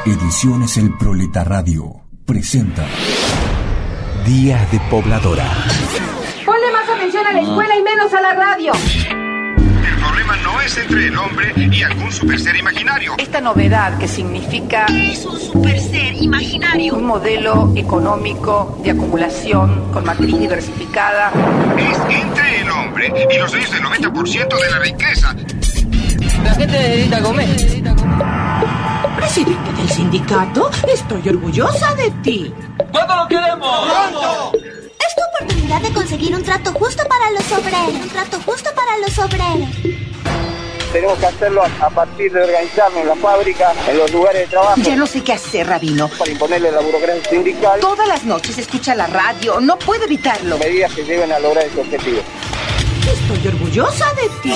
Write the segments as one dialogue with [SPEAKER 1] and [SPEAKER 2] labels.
[SPEAKER 1] Ediciones El Proletaradio presenta Días de Pobladora.
[SPEAKER 2] Ponle más atención a la escuela y menos a la radio.
[SPEAKER 3] El problema no es entre el hombre y algún superser imaginario.
[SPEAKER 4] Esta novedad que significa...
[SPEAKER 5] ¿Qué es un superser imaginario?
[SPEAKER 4] Un modelo económico de acumulación con matriz diversificada.
[SPEAKER 3] Es entre el hombre y los dueños del 90% de la riqueza.
[SPEAKER 6] La gente necesita comer.
[SPEAKER 7] Presidente del sindicato, estoy orgullosa de ti.
[SPEAKER 6] ¿Cuándo lo queremos?
[SPEAKER 3] ¡Pronto!
[SPEAKER 8] Es tu oportunidad de conseguir un trato justo para los obreros. Un trato justo para los obreros.
[SPEAKER 9] Tenemos que hacerlo a partir de organizarnos en la fábrica, en los lugares de trabajo.
[SPEAKER 7] Ya no sé qué hacer, Rabino.
[SPEAKER 9] Para imponerle la burocracia sindical.
[SPEAKER 7] Todas las noches escucha la radio, no puede evitarlo.
[SPEAKER 9] Medidas que lleven a lograr ese objetivo.
[SPEAKER 7] Estoy orgullosa de ti.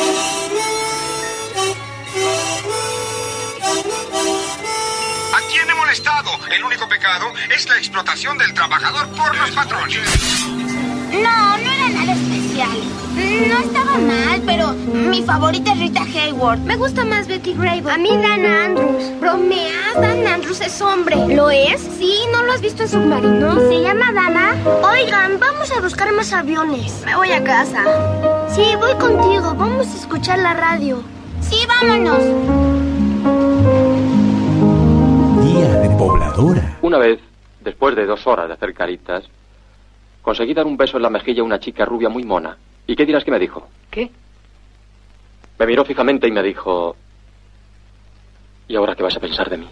[SPEAKER 3] ¿A quién he molestado? El único pecado es la explotación del trabajador por los patrones.
[SPEAKER 8] No era nada especial. No estaba mal, pero mi favorita es Rita Hayworth. Me gusta más Betty Grable. A mí Dana Andrews. ¿Bromeas? Dana Andrews es hombre. ¿Lo es? Sí, ¿no lo has visto en Submarino? ¿Se llama Dana? Oigan, vamos a buscar más aviones. Me voy a casa. Sí, voy contigo. Vamos a escuchar la radio. Sí, vámonos.
[SPEAKER 1] Días de Pobladora.
[SPEAKER 10] Una vez, después de 2 horas de hacer caritas, conseguí dar un beso en la mejilla a una chica rubia muy mona. ¿Y qué dirás que me dijo?
[SPEAKER 4] ¿Qué?
[SPEAKER 10] Me miró fijamente y me dijo... ¿Y ahora qué vas a pensar de mí?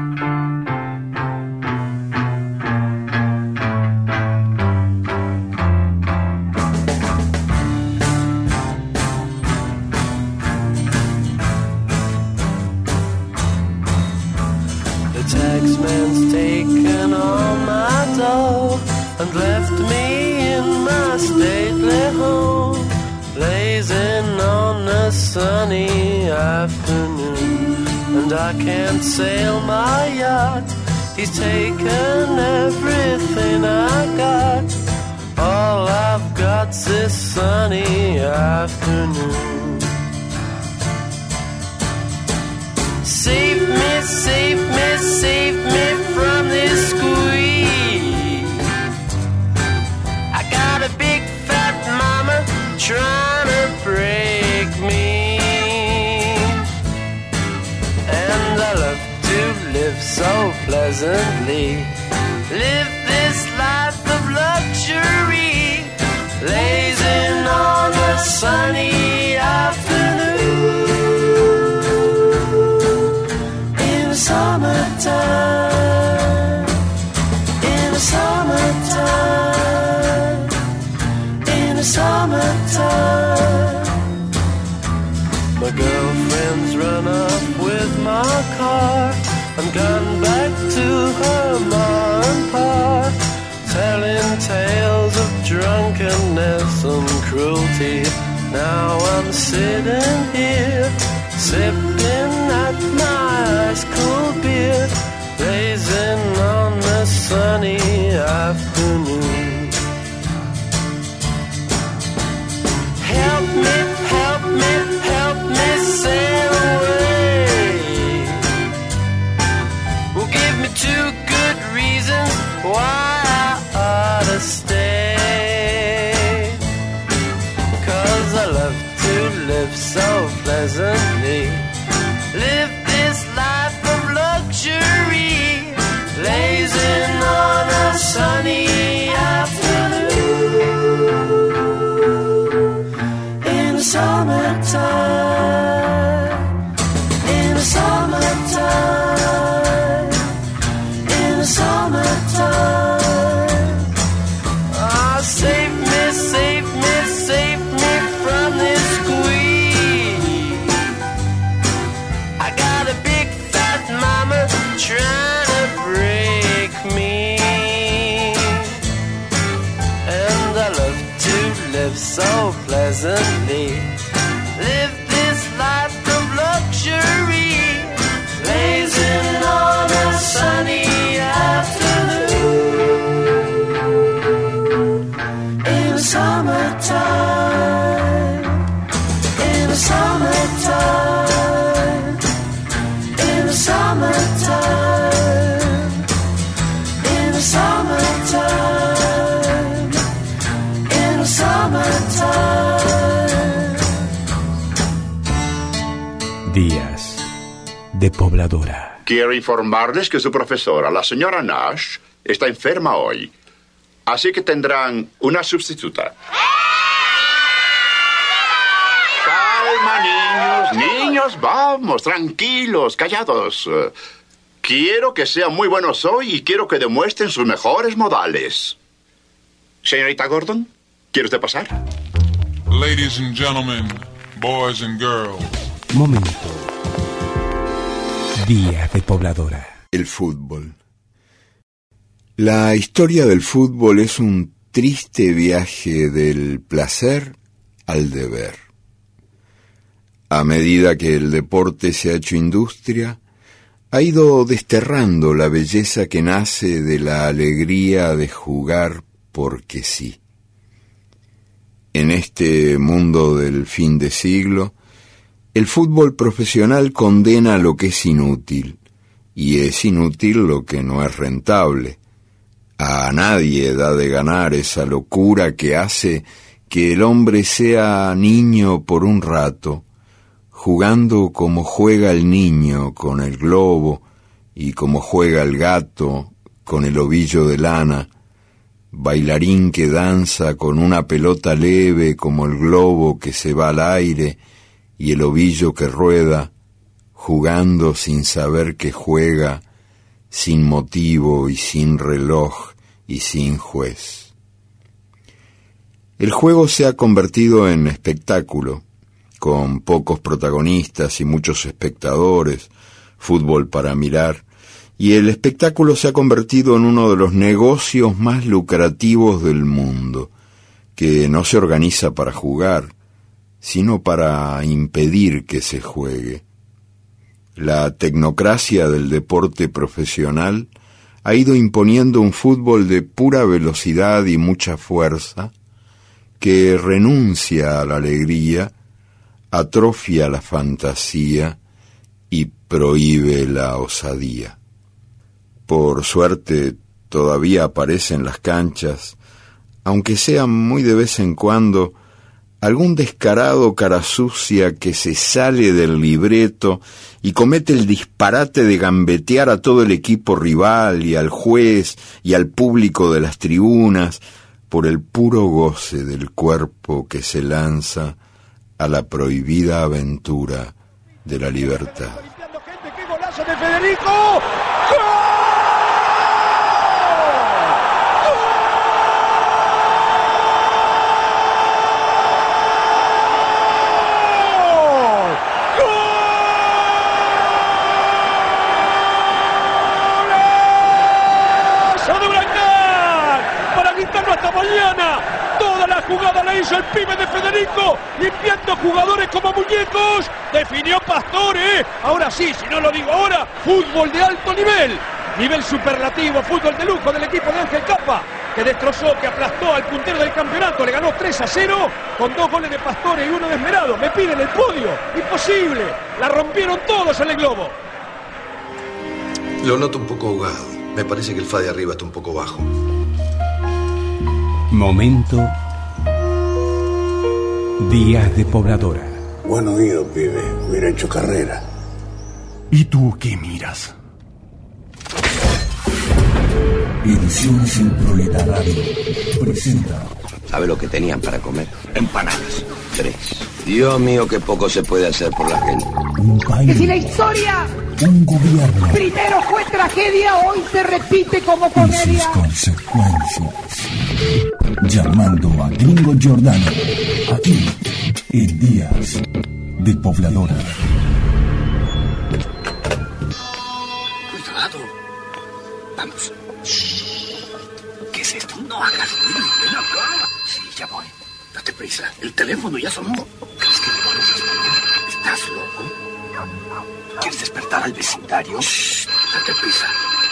[SPEAKER 11] The taxman's taken all my dough and left me in my stately home, blazing on a sunny afternoon. And I can't sail my yacht, he's taken everything I got. All I've got's this sunny afternoon. Save me, save me, save me from this squeeze. I got a big fat mama trying to break me. And I love to live so pleasantly, live this life of luxury, blazing on a sunny afternoon. In the summertime, in the summertime, in the summertime. My girlfriend's run off with my car and gone back to her ma and pa, telling tales of drunkenness and cruelty. Now I'm sitting here, sipping at my ice cold beer, blazing on a sunny afternoon. Help me, help me, help me sail away. Well, give me 2 good reasons why I ought to stay. 'Cause I love to live so pleasantly, live this life of luxury, blazing on a sunny afternoon. In the summertime, in the summertime, in the summertime. Ah, save me, save me, save me from this squeeze. I got a big fat mama trying to break me. And I love to live so pleasantly, live this life of luxury, blazing on a sunny afternoon. In the summertime, in the summertime, in the summertime.
[SPEAKER 1] Días de Pobladora.
[SPEAKER 12] Quiero informarles que su profesora, la señora Nash, está enferma hoy. Así que tendrán una sustituta. Calma, niños, vamos, tranquilos, callados. Quiero que sean muy buenos hoy y quiero que demuestren sus mejores modales. Señorita Gordon, ¿quiere usted pasar?
[SPEAKER 13] Ladies and gentlemen, boys and girls.
[SPEAKER 1] Momento. Días de Pobladora.
[SPEAKER 14] El fútbol. La historia del fútbol es un triste viaje del placer al deber. A medida que el deporte se ha hecho industria, ha ido desterrando la belleza que nace de la alegría de jugar porque sí. En este mundo del fin de siglo, el fútbol profesional condena lo que es inútil, y es inútil lo que no es rentable. A nadie da de ganar esa locura que hace que el hombre sea niño por un rato, jugando como juega el niño con el globo y como juega el gato con el ovillo de lana, bailarín que danza con una pelota leve como el globo que se va al aire y el ovillo que rueda, jugando sin saber que juega, sin motivo y sin reloj y sin juez. El juego se ha convertido en espectáculo, con pocos protagonistas y muchos espectadores, fútbol para mirar, y el espectáculo se ha convertido en uno de los negocios más lucrativos del mundo, que no se organiza para jugar, sino para impedir que se juegue. La tecnocracia del deporte profesional ha ido imponiendo un fútbol de pura velocidad y mucha fuerza, que renuncia a la alegría, atrofia la fantasía y prohíbe la osadía. Por suerte, todavía aparece en las canchas, aunque sea muy de vez en cuando, algún descarado cara sucia que se sale del libreto y comete el disparate de gambetear a todo el equipo rival y al juez y al público de las tribunas por el puro goce del cuerpo que se lanza a la prohibida aventura de la libertad.
[SPEAKER 15] ¡Qué golazo de Federico! Jugada la hizo el pibe de Federico, limpiando jugadores como muñecos. Definió Pastore. Ahora sí, si no lo digo ahora, fútbol de alto nivel. Nivel superlativo, fútbol de lujo del equipo de Ángel Capa, que destrozó, que aplastó al puntero del campeonato. Le ganó 3-0 con 2 goles de Pastore y 1 de Esmerado. Me piden el podio. Imposible. La rompieron todos en el globo.
[SPEAKER 16] Lo noto un poco ahogado. Me parece que el fa de arriba está un poco bajo.
[SPEAKER 1] Momento. Días de Pobladora.
[SPEAKER 17] Buen oído, pibe. Hubiera hecho carrera.
[SPEAKER 1] ¿Y tú qué miras? Ediciones El Proletaradio presenta.
[SPEAKER 18] ¿Sabe lo que tenían para comer?
[SPEAKER 17] Empanadas.
[SPEAKER 18] 3. Dios mío, qué poco se puede hacer por la gente.
[SPEAKER 1] Un país.
[SPEAKER 2] Que si la historia
[SPEAKER 1] un gobierno
[SPEAKER 2] primero fue tragedia, hoy se repite como comedia.
[SPEAKER 1] Y sus consecuencias. Llamando a Gringo Giordano. Aquí, en Días de Pobladora.
[SPEAKER 17] Cuidado. Vamos. ¿Qué es esto? No hagas ruido. Ven acá. Sí, ya voy. Date prisa. El teléfono ya sonó. ¿Crees que me van a responder? ¿Estás loco? ¿Quieres despertar al vecindario? Shh, date prisa.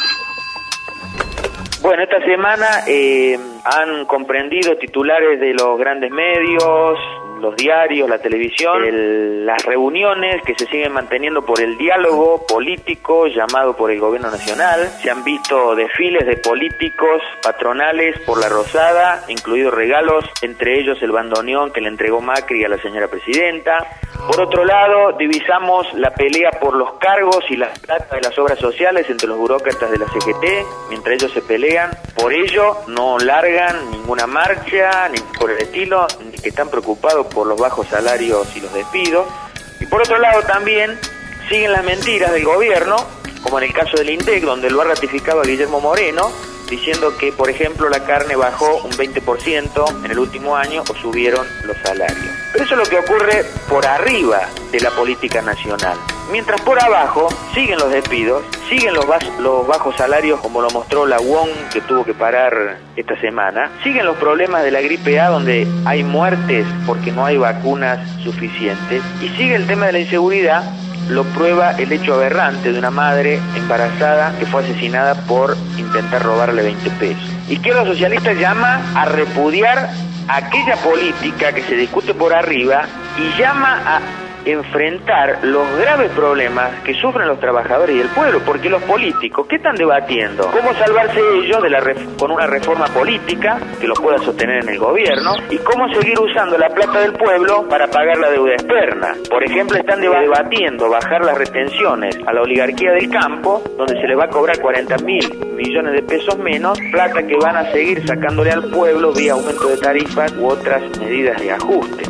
[SPEAKER 19] Bueno, esta semana han comprendido titulares de los grandes medios, los diarios, la televisión, las reuniones que se siguen manteniendo por el diálogo político llamado por el gobierno nacional. Se han visto desfiles de políticos patronales por la Rosada, incluidos regalos, entre ellos el bandoneón que le entregó Macri a la señora presidenta. Por otro lado, divisamos la pelea por los cargos y la plata de las obras sociales entre los burócratas de la CGT, mientras ellos se pelean. Por ello, no largan ninguna marcha, ni por el estilo, ni que están preocupados por los bajos salarios y los despidos. Y por otro lado también siguen las mentiras del gobierno, como en el caso del INDEC, donde lo ha ratificado a Guillermo Moreno, diciendo que, por ejemplo, la carne bajó un 20% en el último año o subieron los salarios. Pero eso es lo que ocurre por arriba de la política nacional. Mientras por abajo siguen los despidos, siguen los bajos salarios, como lo mostró la UON, que tuvo que parar esta semana, siguen los problemas de la gripe A, donde hay muertes porque no hay vacunas suficientes, y sigue el tema de la inseguridad. Lo prueba el hecho aberrante de una madre embarazada que fue asesinada por intentar robarle 20 pesos. Izquierda Socialista llama a repudiar aquella política que se discute por arriba y llama a enfrentar los graves problemas que sufren los trabajadores y el pueblo, porque los políticos, ¿qué están debatiendo? ¿Cómo salvarse ellos con una reforma política que los pueda sostener en el gobierno? ¿Y cómo seguir usando la plata del pueblo para pagar la deuda externa? Por ejemplo, están debatiendo bajar las retenciones a la oligarquía del campo, donde se les va a cobrar 40.000 millones de pesos menos, plata que van a seguir sacándole al pueblo vía aumento de tarifas u otras medidas de ajuste.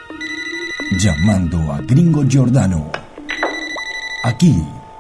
[SPEAKER 1] Llamando a Gringo Giordano. Aquí,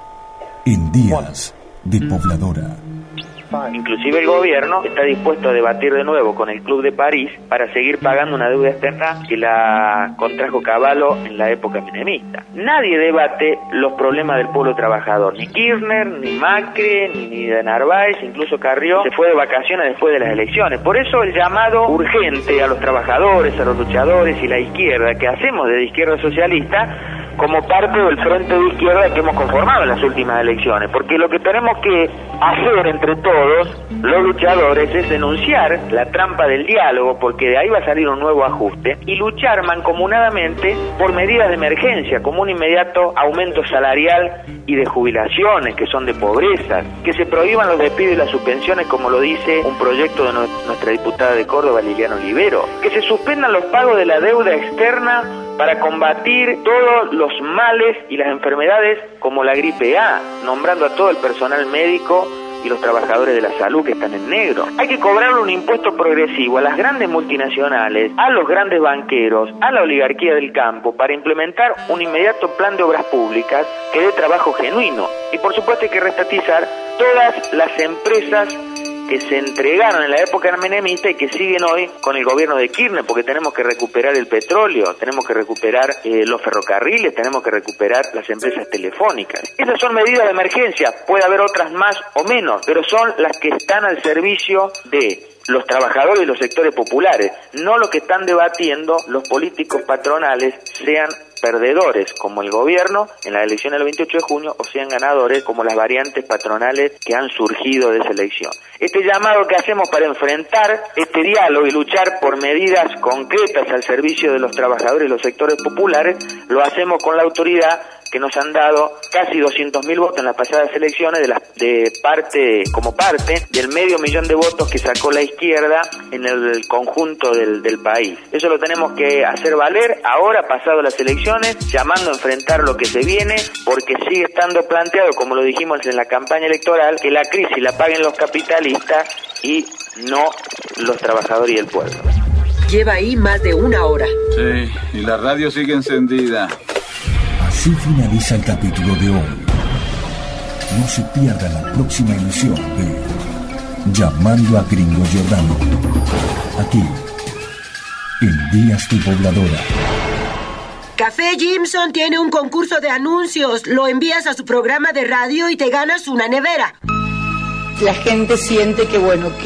[SPEAKER 1] en Días de Pobladora.
[SPEAKER 19] Inclusive el gobierno está dispuesto a debatir de nuevo con el Club de París para seguir pagando una deuda externa que la contrajo Cavallo en la época menemista. Nadie debate los problemas del pueblo trabajador, ni Kirchner, ni Macri, ni de Narváez, incluso Carrió se fue de vacaciones después de las elecciones. Por eso el llamado urgente a los trabajadores, a los luchadores y la izquierda que hacemos desde Izquierda Socialista como parte del frente de izquierda que hemos conformado en las últimas elecciones, porque lo que tenemos que hacer entre todos los luchadores es denunciar la trampa del diálogo, porque de ahí va a salir un nuevo ajuste, y luchar mancomunadamente por medidas de emergencia, como un inmediato aumento salarial y de jubilaciones que son de pobreza, que se prohíban los despidos y las suspensiones, como lo dice un proyecto de nuestra diputada de Córdoba, Liliana Olivero, que se suspendan los pagos de la deuda externa para combatir todos los males y las enfermedades como la gripe A, nombrando a todo el personal médico y los trabajadores de la salud que están en negro. Hay que cobrarle un impuesto progresivo a las grandes multinacionales, a los grandes banqueros, a la oligarquía del campo, para implementar un inmediato plan de obras públicas que dé trabajo genuino. Y por supuesto hay que restatizar todas las empresas que se entregaron en la época menemista y que siguen hoy con el gobierno de Kirchner, porque tenemos que recuperar el petróleo, tenemos que recuperar los ferrocarriles, tenemos que recuperar las empresas telefónicas. Esas son medidas de emergencia, puede haber otras más o menos, pero son las que están al servicio de los trabajadores y los sectores populares, no lo que están debatiendo los políticos patronales, sean perdedores como el gobierno en la elección del 28 de junio o sean ganadores como las variantes patronales que han surgido de esa elección. Este llamado que hacemos para enfrentar este diálogo y luchar por medidas concretas al servicio de los trabajadores y los sectores populares, lo hacemos con la autoridad que nos han dado casi 200.000 votos en las pasadas elecciones como parte del 500.000 de votos que sacó la izquierda en el conjunto del país. Eso lo tenemos que hacer valer ahora, pasado las elecciones, llamando a enfrentar lo que se viene, porque sigue estando planteado, como lo dijimos en la campaña electoral, que la crisis la paguen los capitalistas y no los trabajadores y el pueblo.
[SPEAKER 7] Lleva ahí más de una hora.
[SPEAKER 20] Sí, y la radio sigue encendida.
[SPEAKER 1] Así finaliza el capítulo de hoy. No se pierda la próxima emisión de Llamando a Gringo Giordano. Aquí, en Días de Pobladora.
[SPEAKER 7] Café Jimson tiene un concurso de anuncios. Lo envías a su programa de radio y te ganas una nevera.
[SPEAKER 21] La gente siente que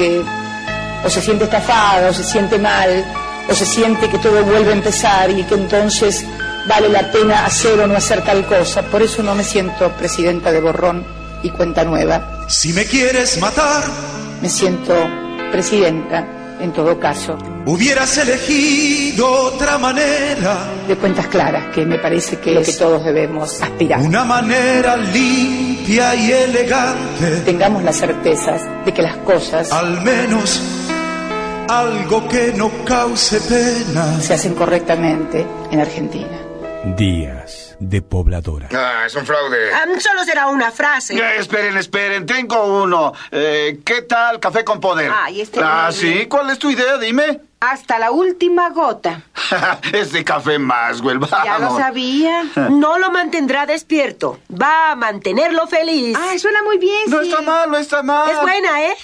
[SPEAKER 21] o se siente estafada, o se siente mal, o se siente que todo vuelve a empezar y que entonces vale la pena hacer o no hacer tal cosa. Por eso no me siento presidenta de borrón y cuenta nueva.
[SPEAKER 22] Si me quieres matar,
[SPEAKER 21] me siento presidenta en todo caso.
[SPEAKER 5] Hubieras elegido otra manera.
[SPEAKER 21] De cuentas claras, que me parece que es lo que todos debemos aspirar.
[SPEAKER 5] Una manera limpia y elegante.
[SPEAKER 21] Tengamos las certezas de que las cosas,
[SPEAKER 5] al menos algo que no cause pena,
[SPEAKER 21] se hacen correctamente en Argentina.
[SPEAKER 1] Días de Pobladora.
[SPEAKER 3] Ah, es un fraude.
[SPEAKER 7] Solo será una frase.
[SPEAKER 22] Esperen, tengo uno. ¿Qué tal Café con Poder? ¿Sí? ¿Cuál es tu idea? Dime.
[SPEAKER 2] Hasta la última gota.
[SPEAKER 22] Ese café Maxwell, vamos.
[SPEAKER 2] Ya lo sabía.
[SPEAKER 7] No lo mantendrá despierto. Va a mantenerlo feliz.
[SPEAKER 2] Ah, suena muy bien,
[SPEAKER 22] No está mal, no está mal.
[SPEAKER 7] Es buena, ¿eh?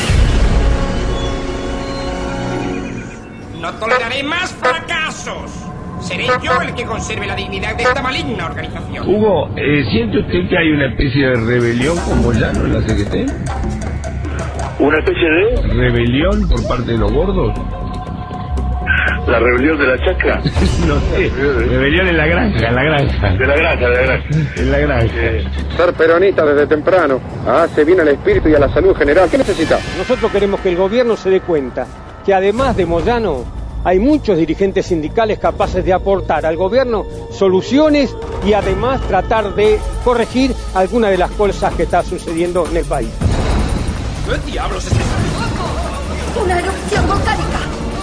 [SPEAKER 23] No toleraré más fracasos. Seré yo el que conserve la dignidad de esta maligna organización.
[SPEAKER 24] Hugo, ¿siente usted que hay una especie de rebelión con Moyano en la CGT?
[SPEAKER 25] ¿Una especie de?
[SPEAKER 24] ¿Rebelión por parte de los gordos?
[SPEAKER 25] ¿La rebelión de la chacra?
[SPEAKER 24] No sé, rebelión en la granja.
[SPEAKER 25] De la granja.
[SPEAKER 24] En la granja.
[SPEAKER 26] Ser peronista desde temprano hace bien al espíritu y a la salud general. ¿Qué necesita?
[SPEAKER 27] Nosotros queremos que el gobierno se dé cuenta que además de Moyano hay muchos dirigentes sindicales capaces de aportar al gobierno soluciones y además tratar de corregir algunas de las cosas que está sucediendo en el país.
[SPEAKER 23] ¿Qué diablos es esto?
[SPEAKER 8] ¡Una erupción volcánica!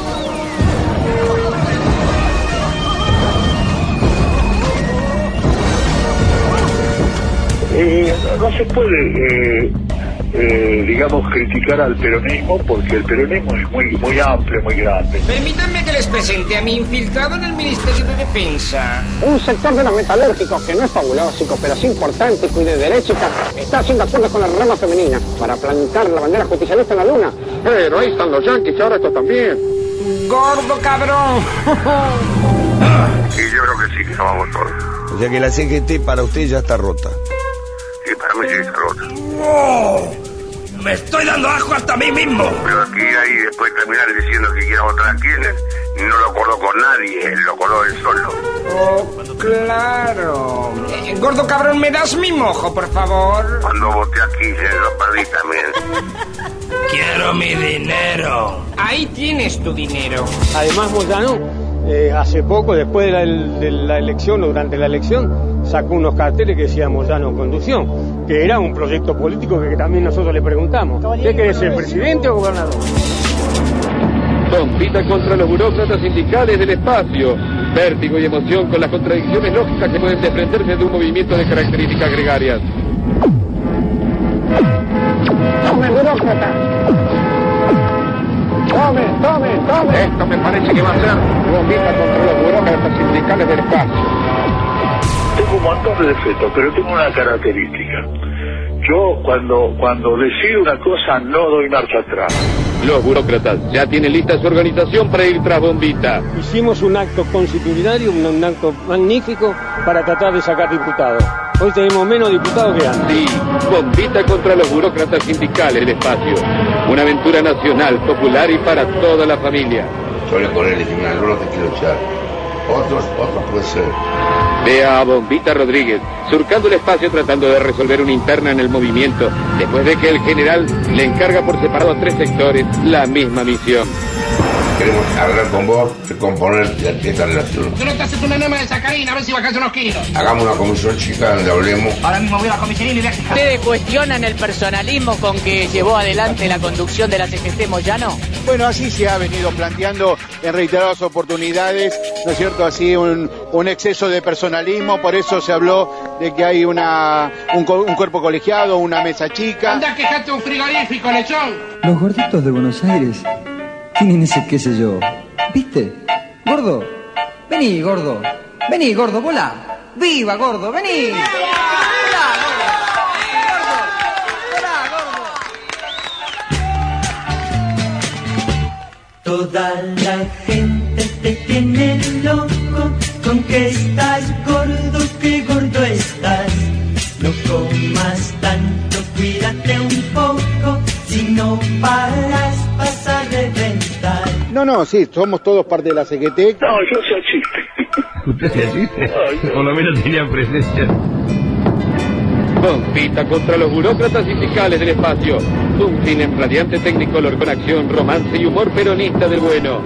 [SPEAKER 25] No se puede, digamos, criticar al peronismo porque el peronismo es muy amplio, muy grande.
[SPEAKER 23] Permítanme que les presente a mi infiltrado en el Ministerio de Defensa.
[SPEAKER 28] Un sector de los metalúrgicos que no es fabuloso, pero sí importante y de derechita, está haciendo acuerdos con la rama femenina para plantar la bandera justicialista en la luna.
[SPEAKER 26] Pero ahí están los yanquis, ahora estos también.
[SPEAKER 23] ¡Gordo cabrón!
[SPEAKER 25] Sí, yo creo que sí, que vamos todos.
[SPEAKER 18] O sea que la CGT para usted ya está rota.
[SPEAKER 25] Sí, para mí sí está rota.
[SPEAKER 23] ¡Oh! ¡Me estoy dando asco hasta a mí mismo!
[SPEAKER 25] Pero aquí ahí después de terminar diciendo que quiere votar a Kirchner, no lo acordó con nadie, lo acordó él solo.
[SPEAKER 23] ¡Oh, claro! Gordo cabrón, ¿me das mi mojo, por favor?
[SPEAKER 25] Cuando voté a Kirchner lo perdí también.
[SPEAKER 23] ¡Quiero mi dinero! Ahí tienes tu dinero.
[SPEAKER 27] Además, Moyano, hace poco, después de la elección o durante la elección, sacó unos carteles que decía Moyano Conducción, que era un proyecto político que también nosotros le preguntamos. ¿Qué quiere ser, presidente o gobernador?
[SPEAKER 26] Compita contra los burócratas sindicales del espacio. Vértigo y emoción con las contradicciones lógicas que pueden desprenderse de un movimiento de características gregarias.
[SPEAKER 28] ¡Tome, burócrata! ¡Tome!
[SPEAKER 26] Esto me parece que va a ser compita contra los burócratas sindicales del espacio.
[SPEAKER 25] Tengo un montón de defectos, pero tengo una característica. Yo cuando decido una cosa no doy marcha atrás.
[SPEAKER 26] Los burócratas ya tienen lista su organización para ir tras Bombita.
[SPEAKER 27] Hicimos un acto constitucionario, un acto magnífico para tratar de sacar diputados. Hoy tenemos menos diputados que antes.
[SPEAKER 26] Sí, Bombita contra los burócratas sindicales del espacio. Una aventura nacional, popular y para toda la familia.
[SPEAKER 25] Yo hablé con él y dije, no te quiero echar. Otros puede ser.
[SPEAKER 26] Vea a Bombita Rodríguez, surcando el espacio tratando de resolver una interna en el movimiento, después de que el general le encarga por separado a 3 sectores la misma misión.
[SPEAKER 25] Queremos hablar con vos y componer esta relación.
[SPEAKER 23] Tú no te haces una enema de sacarina, a ver si bajas unos kilos.
[SPEAKER 25] Hagamos una comisión chica donde hablemos.
[SPEAKER 23] Ahora mismo voy a la comisaría y le
[SPEAKER 29] ¿Ustedes cuestionan el personalismo con que llevó adelante la conducción de la CGT Moyano?
[SPEAKER 30] Bueno, así se ha venido planteando en reiteradas oportunidades, ¿no es cierto? Así un exceso de personalismo, por eso se habló de que hay un cuerpo colegiado, una mesa chica.
[SPEAKER 23] Anda, quejate un frigorífico, lechón.
[SPEAKER 31] Los gorditos de Buenos Aires tienen ese qué sé yo, ¿viste? Gordo, vení, gordo, volá. ¡Viva, gordo, vení!
[SPEAKER 11] Toda la gente te tiene loco con que estás gordo, que gordo estás. No comas tanto, cuídate un poco, si no paras vas a reventar.
[SPEAKER 30] No, sí, somos todos parte de la CGT.
[SPEAKER 25] No, yo soy chiste.
[SPEAKER 24] ¿Usted se chiste? Por lo menos tenía presencia.
[SPEAKER 26] Compita contra los burócratas y fiscales del espacio. Un cine en radiante Technicolor con acción, romance y humor peronista del bueno.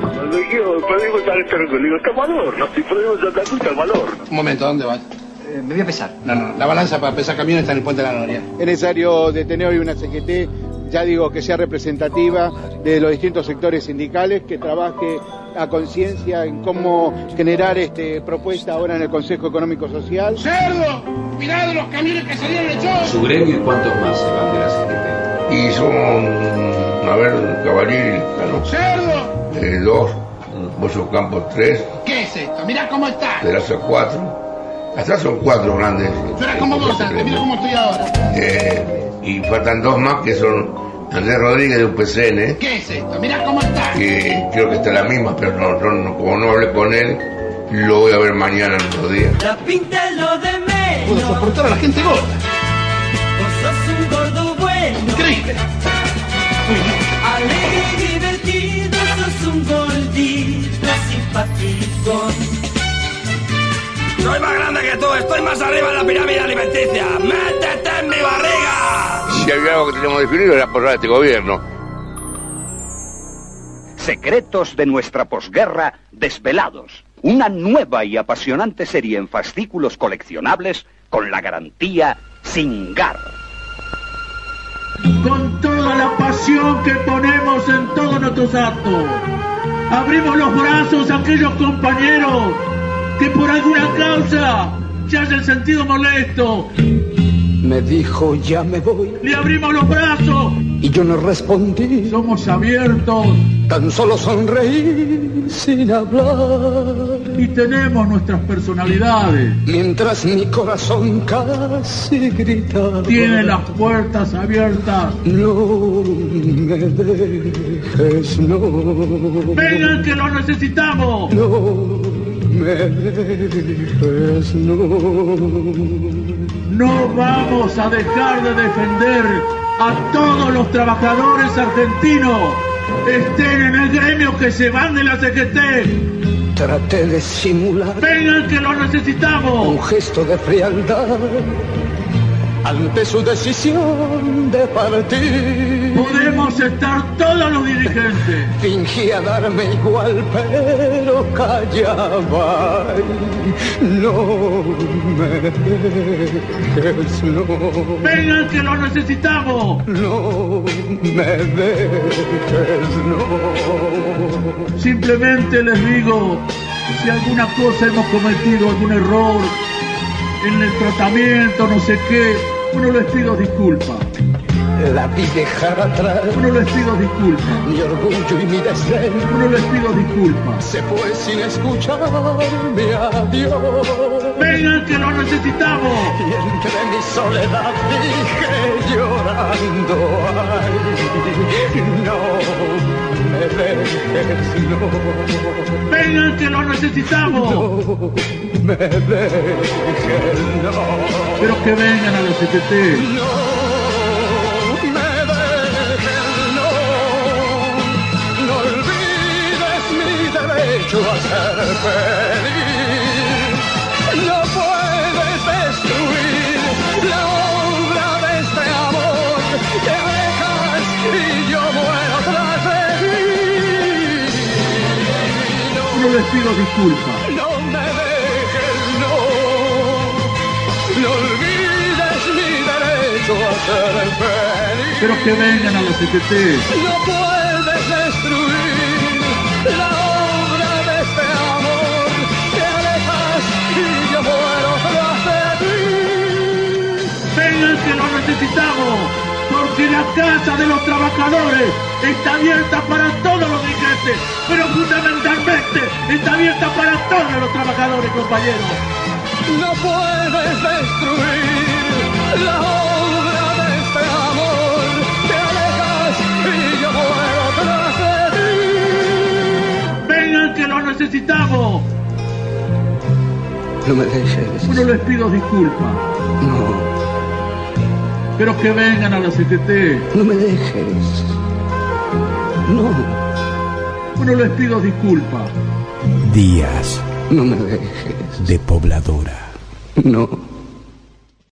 [SPEAKER 24] Un momento, ¿dónde vas?
[SPEAKER 31] Me voy a pesar.
[SPEAKER 24] No, la balanza para pesar camiones está en el Puente de la Noria.
[SPEAKER 30] Es necesario detener hoy una CGT, ya digo, que sea representativa de los distintos sectores sindicales, que trabaje a conciencia en cómo generar propuesta ahora en el Consejo Económico Social.
[SPEAKER 23] ¡Cerdo! ¡Mirá de los camiones que salieron el show!
[SPEAKER 4] ¿Su gremio y cuántos más se van de la CGT?
[SPEAKER 24] Y son, a ver, Cavalieri, ¿no?
[SPEAKER 23] ¡Cerdo!
[SPEAKER 24] 2, Bolso Campos 3.
[SPEAKER 23] ¿Qué es esto? Mirá cómo está.
[SPEAKER 24] Pedazo 4. Hasta son 4 grandes.
[SPEAKER 23] Yo era como vos antes, mira cómo estoy ahora.
[SPEAKER 24] Y faltan 2 más que son Andrés Rodríguez de UPCN.
[SPEAKER 23] ¿Qué es esto? Mirá cómo está.
[SPEAKER 24] Que creo que está la misma, pero no, como no hablé con él, lo voy a ver mañana en otro día.
[SPEAKER 11] La pinta es lo de menos.
[SPEAKER 23] Puedo soportar a la gente gorda.
[SPEAKER 11] Vos sos un gordo bueno.
[SPEAKER 23] Increíble.
[SPEAKER 11] Alegre y divertido, sos un gordito simpático.
[SPEAKER 23] Soy más grande que tú, estoy más arriba en la pirámide alimenticia. ¡Métete en mi barriga!
[SPEAKER 24] Si había algo que teníamos definido era apoyar a este gobierno.
[SPEAKER 6] Secretos de nuestra posguerra desvelados. Una nueva y apasionante serie en fascículos coleccionables con la garantía Singar.
[SPEAKER 9] Con toda la pasión que ponemos en todos nuestros actos, abrimos los brazos a aquellos compañeros que por alguna causa se hayan sentido molesto.
[SPEAKER 31] Me dijo, ya me voy.
[SPEAKER 9] Le abrimos los brazos.
[SPEAKER 31] Y yo no respondí.
[SPEAKER 9] Somos abiertos.
[SPEAKER 31] Tan solo sonreí sin hablar.
[SPEAKER 9] Y tenemos nuestras personalidades.
[SPEAKER 31] Mientras mi corazón casi gritaba.
[SPEAKER 9] Tiene las puertas abiertas.
[SPEAKER 31] No me dejes, no.
[SPEAKER 9] Vengan que lo necesitamos.
[SPEAKER 31] No me dejes, no.
[SPEAKER 9] No vamos a dejar de defender a todos los trabajadores argentinos, estén en el gremio que se van de la CGT.
[SPEAKER 31] Traté de simular.
[SPEAKER 9] Vengan que lo necesitamos.
[SPEAKER 31] Un gesto de frialdad ante su decisión de partir.
[SPEAKER 9] Podemos estar todos los dirigentes.
[SPEAKER 31] Fingía darme igual, pero callaba. No me dejes, no.
[SPEAKER 9] Vengan que lo necesitamos.
[SPEAKER 31] No me dejes, no.
[SPEAKER 9] Simplemente les digo, si alguna cosa hemos cometido, algún error en el tratamiento, no sé qué, bueno, les pido disculpas.
[SPEAKER 31] La vi dejar atrás.
[SPEAKER 9] Bueno, les pido disculpas.
[SPEAKER 31] Mi orgullo y mi desdén.
[SPEAKER 9] Bueno, les pido disculpas.
[SPEAKER 31] Se fue sin escucharme adiós.
[SPEAKER 9] Vengan que lo necesitamos.
[SPEAKER 31] Y entre mi soledad dije llorando, ay, no me dejes, no.
[SPEAKER 9] Vengan que lo necesitamos.
[SPEAKER 31] No me dejes, no.
[SPEAKER 9] Pero que vengan a los CGT.
[SPEAKER 31] No. A ser feliz. No puedes destruir la obra de este amor que alejas y yo muero tras de ti.
[SPEAKER 9] No les pido disculpas.
[SPEAKER 31] No me dejes, no. No olvides mi derecho a ser feliz.
[SPEAKER 9] Pero que vengan a los CGT.
[SPEAKER 31] No puedes destruir la
[SPEAKER 9] que lo necesitamos, porque la casa de los trabajadores está abierta para todos los dirigentes, pero fundamentalmente está abierta para todos los trabajadores, compañeros.
[SPEAKER 31] No puedes destruir la obra de este amor, te alejas y yo muero tras de ti.
[SPEAKER 9] Vengan que lo necesitamos.
[SPEAKER 31] No me dejes.
[SPEAKER 9] Bueno, les pido disculpas.
[SPEAKER 31] No.
[SPEAKER 9] Pero que vengan a la CGT.
[SPEAKER 31] No me dejes. No.
[SPEAKER 9] Bueno, les pido disculpas.
[SPEAKER 1] Días.
[SPEAKER 31] No me dejes.
[SPEAKER 1] De Pobladora.
[SPEAKER 31] No.